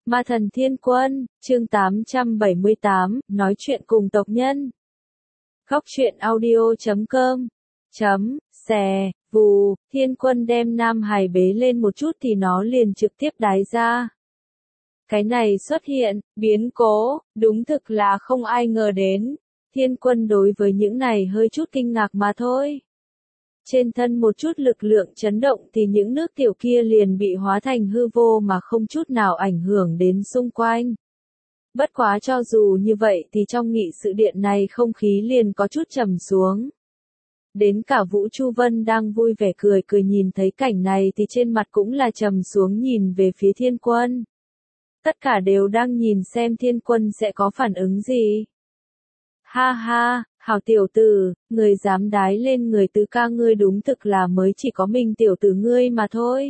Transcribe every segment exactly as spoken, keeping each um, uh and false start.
Ma thần thiên quân, chương tám trăm bảy mươi tám, nói chuyện cùng tộc nhân. Góc truyện audio chấm com chấm xè vù, thiên quân đem Nam Hải bế lên một chút thì nó liền trực tiếp đái ra. Cái này xuất hiện, biến cố, đúng thực là không ai ngờ đến. Thiên quân đối với những này hơi chút kinh ngạc mà thôi. Trên thân một chút lực lượng chấn động thì những nước tiểu kia liền bị hóa thành hư vô mà không chút nào ảnh hưởng đến xung quanh. Bất quá cho dù như vậy thì trong nghị sự điện này không khí liền có chút trầm xuống. Đến cả Vũ Chu Vân đang vui vẻ cười cười nhìn thấy cảnh này thì trên mặt cũng là trầm xuống nhìn về phía thiên quân. Tất cả đều đang nhìn xem thiên quân sẽ có phản ứng gì. Ha ha, hảo tiểu tử, người dám đái lên người tứ ca ngươi đúng thực là mới chỉ có mình tiểu tử ngươi mà thôi.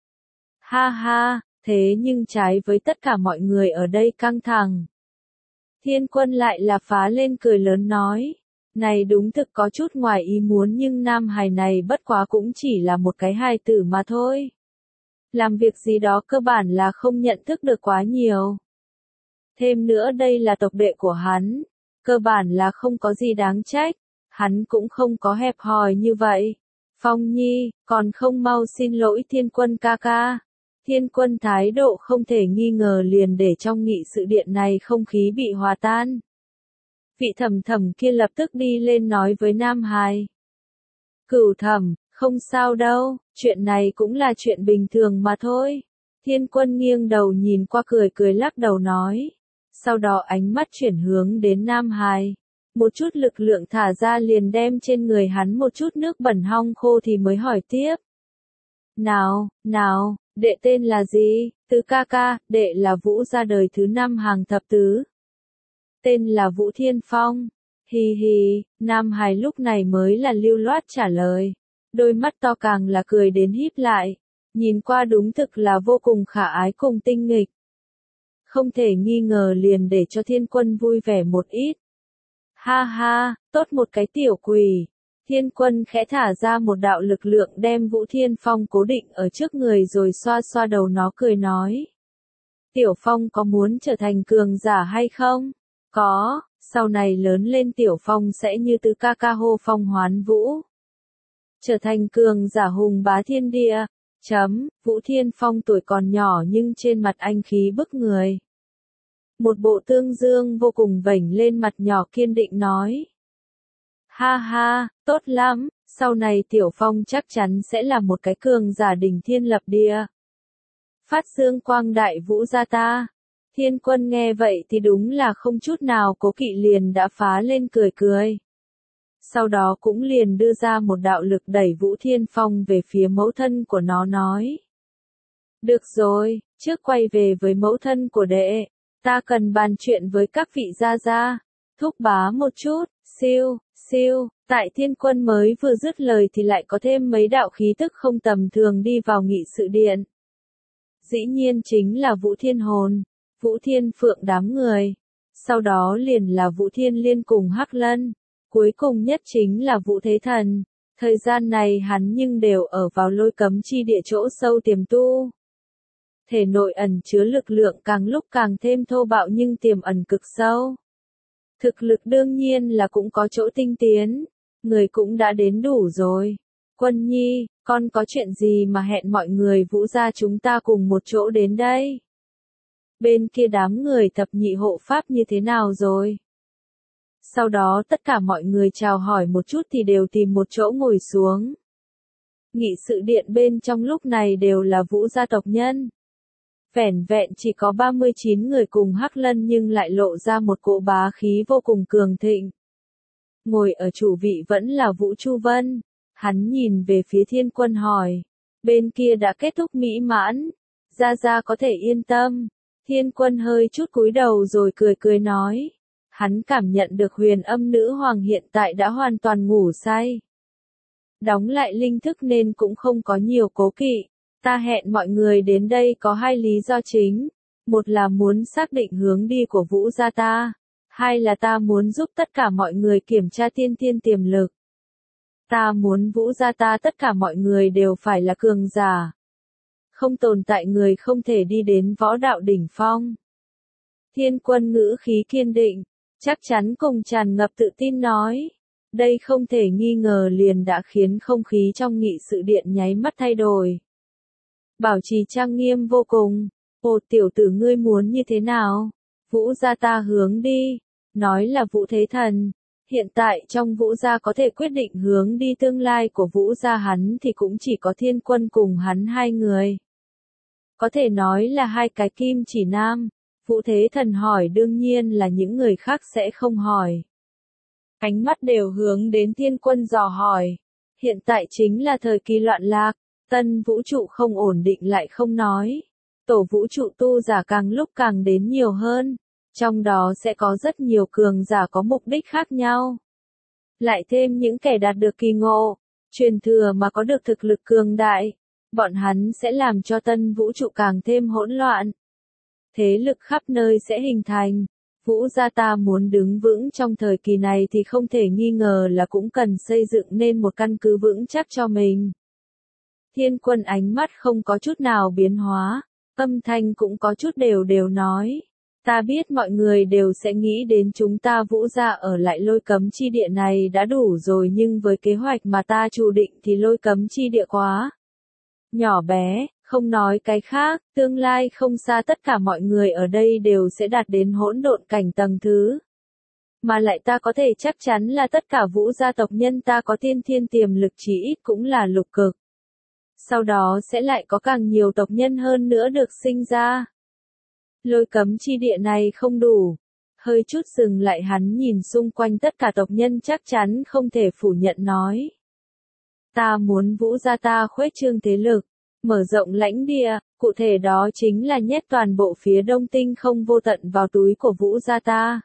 Ha ha, thế nhưng trái với tất cả mọi người ở đây căng thẳng. Thiên quân lại là phá lên cười lớn nói. Này đúng thực có chút ngoài ý muốn nhưng Nam Hải này bất quá cũng chỉ là một cái hài tử mà thôi. Làm việc gì đó cơ bản là không nhận thức được quá nhiều. Thêm nữa đây là tộc đệ của hắn. Cơ bản là không có gì đáng trách, hắn cũng không có hẹp hòi như vậy. Phong Nhi, còn không mau xin lỗi thiên quân ca ca. Thiên quân thái độ không thể nghi ngờ liền để trong nghị sự điện này không khí bị hòa tan. Vị thẩm thẩm kia lập tức đi lên nói với Nam Hải. Cửu thẩm, không sao đâu, chuyện này cũng là chuyện bình thường mà thôi. Thiên quân nghiêng đầu nhìn qua cười cười lắc đầu nói. Sau đó ánh mắt chuyển hướng đến Nam Hải. Một chút lực lượng thả ra liền đem trên người hắn một chút nước bẩn hong khô thì mới hỏi tiếp. Nào, nào, đệ tên là gì? Tứ ca ca, đệ là Vũ ra đời thứ năm hàng thập tứ. Tên là Vũ Thiên Phong. Hi hi, Nam Hải lúc này mới là lưu loát trả lời. Đôi mắt to càng là cười đến híp lại. Nhìn qua đúng thực là vô cùng khả ái cùng tinh nghịch. Không thể nghi ngờ liền để cho thiên quân vui vẻ một ít. Ha ha, tốt một cái tiểu quỷ. Thiên quân khẽ thả ra một đạo lực lượng đem Vũ Thiên Phong cố định ở trước người rồi xoa xoa đầu nó cười nói. Tiểu Phong có muốn trở thành cường giả hay không? Có, sau này lớn lên Tiểu Phong sẽ như tứ ca ca hô phong hoán vũ. Trở thành cường giả hùng bá thiên địa. Chấm, Vũ Thiên Phong tuổi còn nhỏ nhưng trên mặt anh khí bức người. Một bộ tương dương vô cùng vểnh lên mặt nhỏ kiên định nói. Ha ha, tốt lắm, sau này Tiểu Phong chắc chắn sẽ là một cái cường giả đỉnh thiên lập địa. Phát dương quang đại Vũ gia ta. Thiên quân nghe vậy thì đúng là không chút nào cố kỵ liền đã phá lên cười cười. Sau đó cũng liền đưa ra một đạo lực đẩy Vũ Thiên Phong về phía mẫu thân của nó nói. Được rồi, trước quay về với mẫu thân của đệ, ta cần bàn chuyện với các vị gia gia, thúc bá một chút, siêu, siêu, tại thiên quân mới vừa dứt lời thì lại có thêm mấy đạo khí tức không tầm thường đi vào nghị sự điện. Dĩ nhiên chính là Vũ Thiên Hồn, Vũ Thiên Phượng đám người, sau đó liền là Vũ Thiên Liên cùng Hắc Lân. Cuối cùng nhất chính là Vũ Thế Thần. Thời gian này hắn nhưng đều ở vào lôi cấm chi địa chỗ sâu tiềm tu. Thể nội ẩn chứa lực lượng càng lúc càng thêm thô bạo nhưng tiềm ẩn cực sâu. Thực lực đương nhiên là cũng có chỗ tinh tiến. Người cũng đã đến đủ rồi. Quân Nhi, con có chuyện gì mà hẹn mọi người Vũ gia chúng ta cùng một chỗ đến đây? Bên kia đám người thập nhị hộ pháp như thế nào rồi? Sau đó tất cả mọi người chào hỏi một chút thì đều tìm một chỗ ngồi xuống. Nghị sự điện bên trong lúc này đều là Vũ gia tộc nhân. Vẻn vẹn chỉ có ba mươi chín người cùng Hắc Lân nhưng lại lộ ra một cỗ bá khí vô cùng cường thịnh. Ngồi ở chủ vị vẫn là Vũ Chu Vân. Hắn nhìn về phía thiên quân hỏi. Bên kia đã kết thúc mỹ mãn. Gia Gia có thể yên tâm. Thiên quân hơi chút cúi đầu rồi cười cười nói. Hắn cảm nhận được huyền âm nữ hoàng hiện tại đã hoàn toàn ngủ say. Đóng lại linh thức nên cũng không có nhiều cố kỵ. Ta hẹn mọi người đến đây có hai lý do chính. Một là muốn xác định hướng đi của Vũ gia ta. Hai là ta muốn giúp tất cả mọi người kiểm tra tiên tiên tiềm lực. Ta muốn Vũ gia ta tất cả mọi người đều phải là cường giả. không tồn tại người không thể đi đến võ đạo đỉnh phong. Thiên Quân ngữ khí kiên định, chắc chắn cùng tràn ngập tự tin nói. Đây không thể nghi ngờ liền đã khiến không khí trong nghị sự điện nháy mắt thay đổi. Bảo trì trang nghiêm vô cùng. Ồ, tiểu tử ngươi muốn như thế nào? Vũ gia ta hướng đi. Nói là Vũ Thế Thần. Hiện tại trong Vũ gia có thể quyết định hướng đi tương lai của Vũ gia hắn thì cũng chỉ có Thiên Quân cùng hắn hai người. Có thể nói là hai cái kim chỉ nam. Vũ Thế Thần hỏi đương nhiên là những người khác sẽ không hỏi. Ánh mắt đều hướng đến Thiên Quân dò hỏi. Hiện tại chính là thời kỳ loạn lạc, tân vũ trụ không ổn định lại không nói. Tổ vũ trụ tu giả càng lúc càng đến nhiều hơn. Trong đó sẽ có rất nhiều cường giả có mục đích khác nhau. Lại thêm những kẻ đạt được kỳ ngộ, truyền thừa mà có được thực lực cường đại. Bọn hắn sẽ làm cho tân vũ trụ càng thêm hỗn loạn. Thế lực khắp nơi sẽ hình thành. Vũ gia ta muốn đứng vững trong thời kỳ này thì không thể nghi ngờ là cũng cần xây dựng nên một căn cứ vững chắc cho mình. Thiên Quân ánh mắt không có chút nào biến hóa, âm thanh cũng có chút đều đều nói. Ta biết mọi người đều sẽ nghĩ đến chúng ta Vũ gia ở lại lôi cấm chi địa này đã đủ rồi, nhưng với kế hoạch mà ta chủ định thì lôi cấm chi địa quá nhỏ bé. Không nói cái khác, tương lai không xa tất cả mọi người ở đây đều sẽ đạt đến hỗn độn cảnh tầng thứ. Mà lại ta có thể chắc chắn là tất cả Vũ gia tộc nhân ta có tiên thiên tiềm lực chí ít cũng là lục cực. Sau đó sẽ lại có càng nhiều tộc nhân hơn nữa được sinh ra. Lôi cấm chi địa này không đủ. Hơi chút dừng lại hắn nhìn xung quanh tất cả tộc nhân chắc chắn không thể phủ nhận nói. Ta muốn Vũ gia ta khuếch trương thế lực. Mở rộng lãnh địa, cụ thể đó chính là nhét toàn bộ phía đông tinh không vô tận vào túi của Vũ gia ta.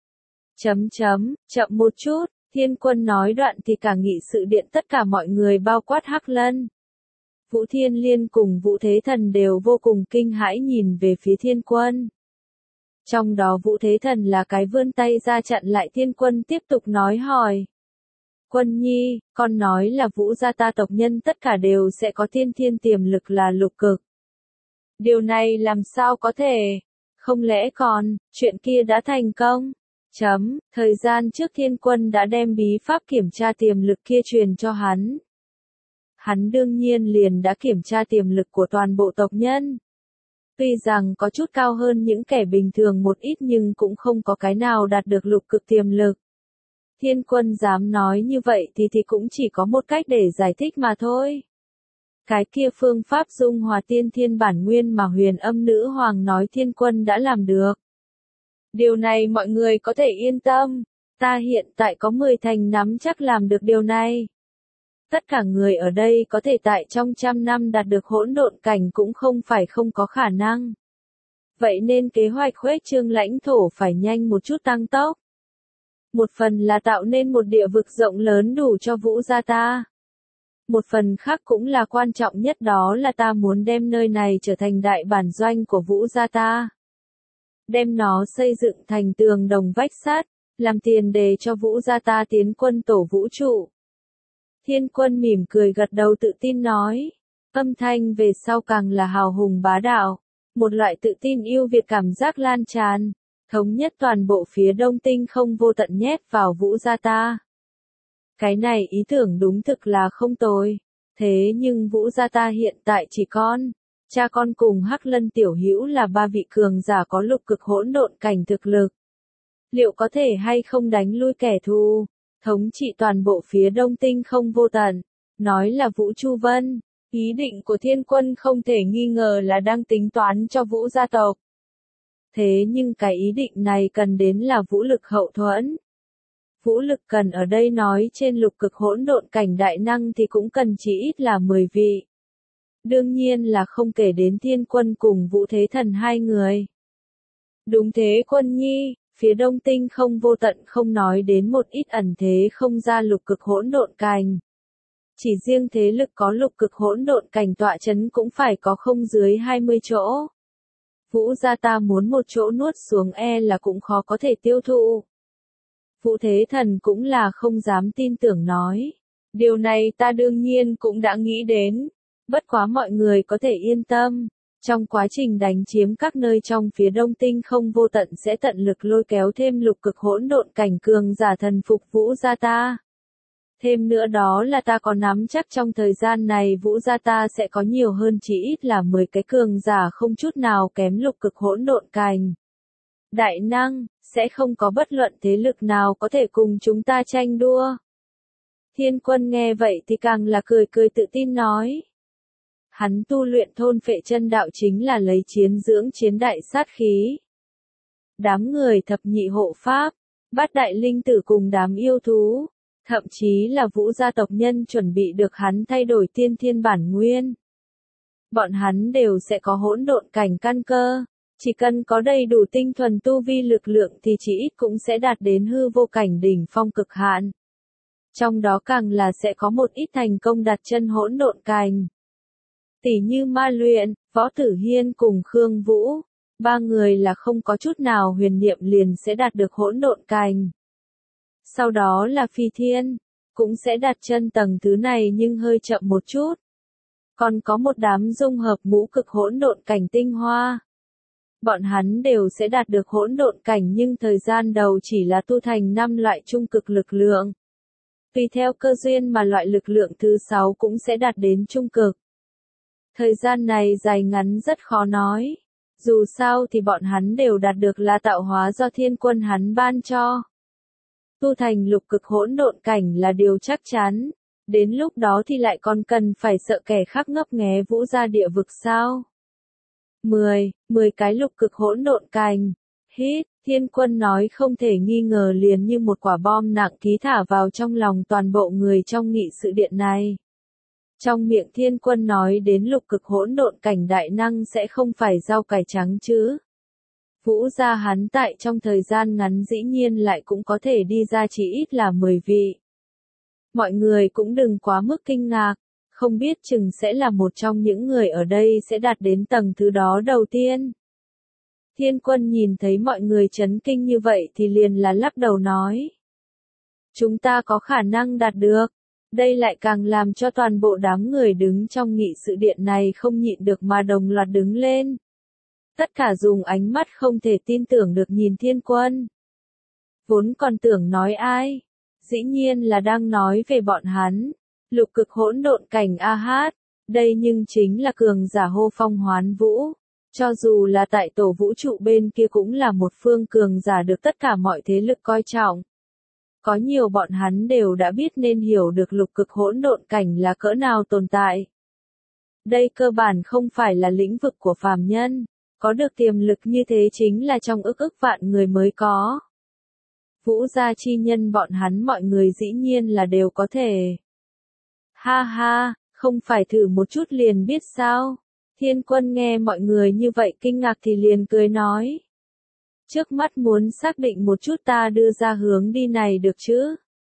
Chấm chấm, chậm một chút, Thiên Quân nói đoạn thì cả nghị sự điện tất cả mọi người bao quát Hắc Lân. Vũ Thiên Liên cùng Vũ Thế Thần đều vô cùng kinh hãi nhìn về phía Thiên Quân. Trong đó Vũ Thế Thần là cái vươn tay ra chặn lại Thiên Quân tiếp tục nói hỏi. Quân nhi, con nói là Vũ gia ta tộc nhân tất cả đều sẽ có tiên thiên tiềm lực là lục cực. Điều này làm sao có thể? Không lẽ còn, chuyện kia đã thành công? Chấm, thời gian trước Thiên Quân đã đem bí pháp kiểm tra tiềm lực kia truyền cho hắn. Hắn đương nhiên liền đã kiểm tra tiềm lực của toàn bộ tộc nhân. Tuy rằng có chút cao hơn những kẻ bình thường một ít nhưng cũng không có cái nào đạt được lục cực tiềm lực. Thiên Quân dám nói như vậy thì thì cũng chỉ có một cách để giải thích mà thôi. Cái kia phương pháp dung hòa tiên thiên bản nguyên mà Huyền Âm Nữ Hoàng nói Thiên Quân đã làm được. Điều này mọi người có thể yên tâm, ta hiện tại có mười thành nắm chắc làm được điều này. Tất cả người ở đây có thể tại trong trăm năm đạt được hỗn độn cảnh cũng không phải không có khả năng. Vậy nên kế hoạch khuếch trương lãnh thổ phải nhanh một chút tăng tốc. Một phần là tạo nên một địa vực rộng lớn đủ cho Vũ gia ta. Một phần khác cũng là quan trọng nhất, đó là ta muốn đem nơi này trở thành đại bản doanh của Vũ gia ta. Đem nó xây dựng thành tường đồng vách sắt, làm tiền đề cho Vũ gia ta tiến quân tổ vũ trụ. Thiên Quân mỉm cười gật đầu tự tin nói. Âm thanh về sau càng là hào hùng bá đạo. Một loại tự tin yêu Việt cảm giác lan tràn. Thống nhất toàn bộ phía đông tinh không vô tận nhét vào Vũ gia ta. Cái này ý tưởng đúng thực là không tồi. Thế nhưng Vũ gia ta hiện tại chỉ con, cha con cùng Hắc Lân tiểu hữu là ba vị cường giả có lục cực hỗn độn cảnh thực lực. Liệu có thể hay không đánh lui kẻ thù, thống trị toàn bộ phía đông tinh không vô tận, nói là Vũ Chu Vân. Ý định của Thiên Quân không thể nghi ngờ là đang tính toán cho Vũ gia tộc. Thế nhưng cái ý định này cần đến là vũ lực hậu thuẫn. Vũ lực cần ở đây nói trên lục cực hỗn độn cảnh đại năng thì cũng cần chỉ ít là mười vị. Đương nhiên là không kể đến Thiên Quân cùng Vũ Thế Thần hai người. Đúng thế Quân nhi, phía đông tinh không vô tận không nói đến một ít ẩn thế không ra lục cực hỗn độn cảnh. Chỉ riêng thế lực có lục cực hỗn độn cảnh tọa chấn cũng phải có không dưới hai mươi chỗ. Vũ gia ta muốn một chỗ nuốt xuống e là cũng khó có thể tiêu thụ. Vũ Thế Thần cũng là không dám tin tưởng nói. Điều này ta đương nhiên cũng đã nghĩ đến. Bất quá mọi người có thể yên tâm. Trong quá trình đánh chiếm các nơi trong phía đông tinh không vô tận sẽ tận lực lôi kéo thêm lục cực hỗn độn cảnh cường giả thần phục Vũ gia ta. Thêm nữa đó là ta có nắm chắc trong thời gian này Vũ gia ta sẽ có nhiều hơn chỉ ít là mười cái cường giả không chút nào kém lục cực hỗn độn cảnh. Đại năng, sẽ không có bất luận thế lực nào có thể cùng chúng ta tranh đua. Thiên Quân nghe vậy thì càng là cười cười tự tin nói. Hắn tu luyện thôn phệ chân đạo chính là lấy chiến dưỡng chiến đại sát khí. Đám người thập nhị hộ pháp, bát đại linh tử cùng đám yêu thú, thậm chí là Vũ gia tộc nhân chuẩn bị được hắn thay đổi tiên thiên bản nguyên. Bọn hắn đều sẽ có hỗn độn cảnh căn cơ, chỉ cần có đầy đủ tinh thuần tu vi lực lượng thì chỉ ít cũng sẽ đạt đến hư vô cảnh đỉnh phong cực hạn. Trong đó càng là sẽ có một ít thành công đặt chân hỗn độn cảnh. Tỷ như Ma Luyện, Võ Tử Hiên cùng Khương Vũ, ba người là không có chút nào huyền niệm liền sẽ đạt được hỗn độn cảnh. Sau đó là Phi Thiên, cũng sẽ đặt chân tầng thứ này nhưng hơi chậm một chút. Còn có một đám dung hợp ngũ cực hỗn độn cảnh tinh hoa. Bọn hắn đều sẽ đạt được hỗn độn cảnh nhưng thời gian đầu chỉ là tu thành năm loại trung cực lực lượng. Tùy theo cơ duyên mà loại lực lượng thứ sáu cũng sẽ đạt đến trung cực. Thời gian này dài ngắn rất khó nói. Dù sao thì bọn hắn đều đạt được là tạo hóa do Thiên Quân hắn ban cho. Tu thành lục cực hỗn độn cảnh là điều chắc chắn. Đến lúc đó thì lại còn cần phải sợ kẻ khác ngấp nghé Vũ gia địa vực sao? mười, mười cái lục cực hỗn độn cảnh. Hít, Thiên Quân nói không thể nghi ngờ liền như một quả bom nặng ký thả vào trong lòng toàn bộ người trong nghị sự điện này. Trong miệng Thiên Quân nói đến lục cực hỗn độn cảnh đại năng sẽ không phải rau cải trắng chứ. Vũ gia hắn tại trong thời gian ngắn dĩ nhiên lại cũng có thể đi ra chỉ ít là mười vị. Mọi người cũng đừng quá mức kinh ngạc, không biết chừng sẽ là một trong những người ở đây sẽ đạt đến tầng thứ đó đầu tiên. Thiên Quân nhìn thấy mọi người chấn kinh như vậy thì liền là lắc đầu nói. Chúng ta có khả năng đạt được. Đây lại càng làm cho toàn bộ đám người đứng trong nghị sự điện này không nhịn được mà đồng loạt đứng lên. Tất cả dùng ánh mắt không thể tin tưởng được nhìn Thiên Quân. Vốn còn tưởng nói ai. Dĩ nhiên là đang nói về bọn hắn. Lục cực hỗn độn cảnh a hát. Đây nhưng chính là cường giả hô phong hoán vũ. Cho dù là tại tổ vũ trụ bên kia cũng là một phương cường giả được tất cả mọi thế lực coi trọng. Có nhiều bọn hắn đều đã biết nên hiểu được lục cực hỗn độn cảnh là cỡ nào tồn tại. Đây cơ bản không phải là lĩnh vực của phàm nhân, có được tiềm lực như thế chính là trong ức ức vạn người mới có. Vũ gia chi nhân bọn hắn mọi người dĩ nhiên là đều có thể. Ha ha, không phải thử một chút liền biết sao? Thiên Quân nghe mọi người như vậy kinh ngạc thì liền cười nói. Trước mắt muốn xác định một chút ta đưa ra hướng đi này được chứ?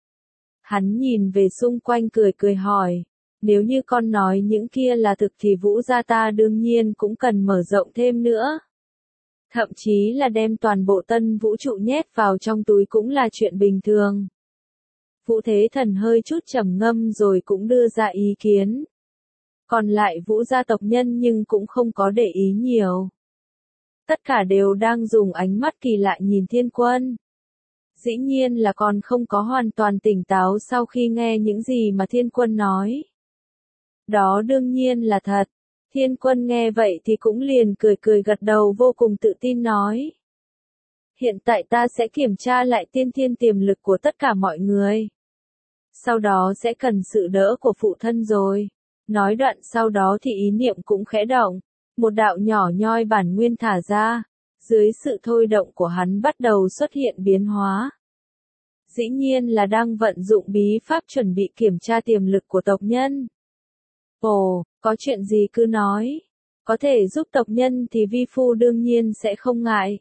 Hắn nhìn về xung quanh cười cười hỏi. Nếu như con nói những kia là thực thì Vũ gia ta đương nhiên cũng cần mở rộng thêm nữa. Thậm chí là đem toàn bộ tân vũ trụ nhét vào trong túi cũng là chuyện bình thường. Vũ Thế Thần hơi chút trầm ngâm rồi cũng đưa ra ý kiến. Còn lại Vũ gia tộc nhân nhưng cũng không có để ý nhiều. Tất cả đều đang dùng ánh mắt kỳ lạ nhìn Thiên Quân. Dĩ nhiên là còn không có hoàn toàn tỉnh táo sau khi nghe những gì mà Thiên Quân nói. Đó đương nhiên là thật. Thiên Quân nghe vậy thì cũng liền cười cười gật đầu vô cùng tự tin nói. Hiện tại ta sẽ kiểm tra lại tiên thiên tiềm lực của tất cả mọi người. Sau đó sẽ cần sự đỡ của phụ thân rồi. Nói đoạn sau đó thì ý niệm cũng khẽ động. Một đạo nhỏ nhoi bản nguyên thả ra. Dưới sự thôi động của hắn bắt đầu xuất hiện biến hóa. Dĩ nhiên là đang vận dụng bí pháp chuẩn bị kiểm tra tiềm lực của tộc nhân. Ồ, có chuyện gì cứ nói. Có thể giúp tộc nhân thì vi phu đương nhiên sẽ không ngại.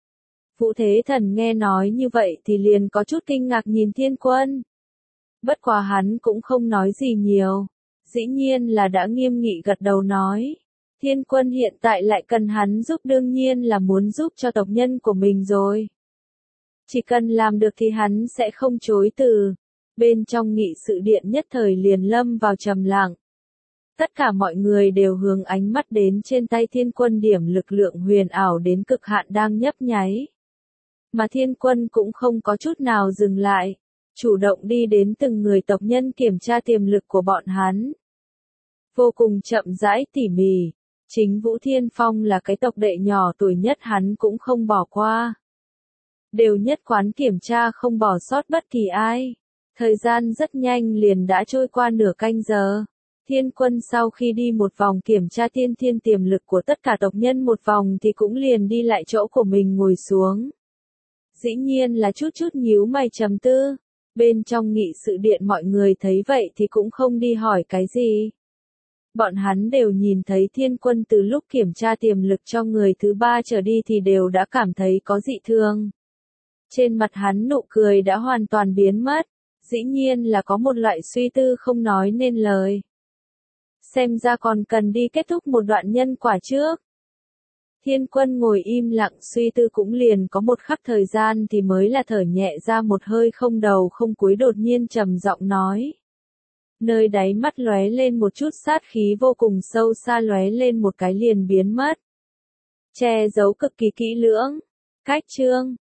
Vũ Thế Thần nghe nói như vậy thì liền có chút kinh ngạc nhìn Thiên Quân. Bất quá hắn cũng không nói gì nhiều. Dĩ nhiên là đã nghiêm nghị gật đầu nói. Thiên Quân hiện tại lại cần hắn giúp đương nhiên là muốn giúp cho tộc nhân của mình rồi. Chỉ cần làm được thì hắn sẽ không chối từ. Bên trong nghị sự điện nhất thời liền lâm vào trầm lặng. Tất cả mọi người đều hướng ánh mắt đến trên tay Thiên Quân điểm lực lượng huyền ảo đến cực hạn đang nhấp nháy. Mà Thiên Quân cũng không có chút nào dừng lại, chủ động đi đến từng người tộc nhân kiểm tra tiềm lực của bọn hắn. Vô cùng chậm rãi tỉ mỉ, chính Vũ Thiên Phong là cái tộc đệ nhỏ tuổi nhất hắn cũng không bỏ qua. Đều nhất quán kiểm tra không bỏ sót bất kỳ ai. Thời gian rất nhanh liền đã trôi qua nửa canh giờ. Thiên Quân sau khi đi một vòng kiểm tra tiên thiên tiềm lực của tất cả tộc nhân một vòng thì cũng liền đi lại chỗ của mình ngồi xuống. Dĩ nhiên là chút chút nhíu mày trầm tư. Bên trong nghị sự điện mọi người thấy vậy thì cũng không đi hỏi cái gì. Bọn hắn đều nhìn thấy Thiên Quân từ lúc kiểm tra tiềm lực cho người thứ ba trở đi thì đều đã cảm thấy có dị thường. Trên mặt hắn nụ cười đã hoàn toàn biến mất, dĩ nhiên là có một loại suy tư không nói nên lời. Xem ra còn cần đi kết thúc một đoạn nhân quả trước. Thiên Quân ngồi im lặng suy tư cũng liền có một khắc thời gian thì mới là thở nhẹ ra một hơi không đầu không cúi đột nhiên trầm giọng nói. Nơi đáy mắt lóe lên một chút sát khí vô cùng sâu xa lóe lên một cái liền biến mất. Che giấu cực kỳ kỹ lưỡng. Cách chương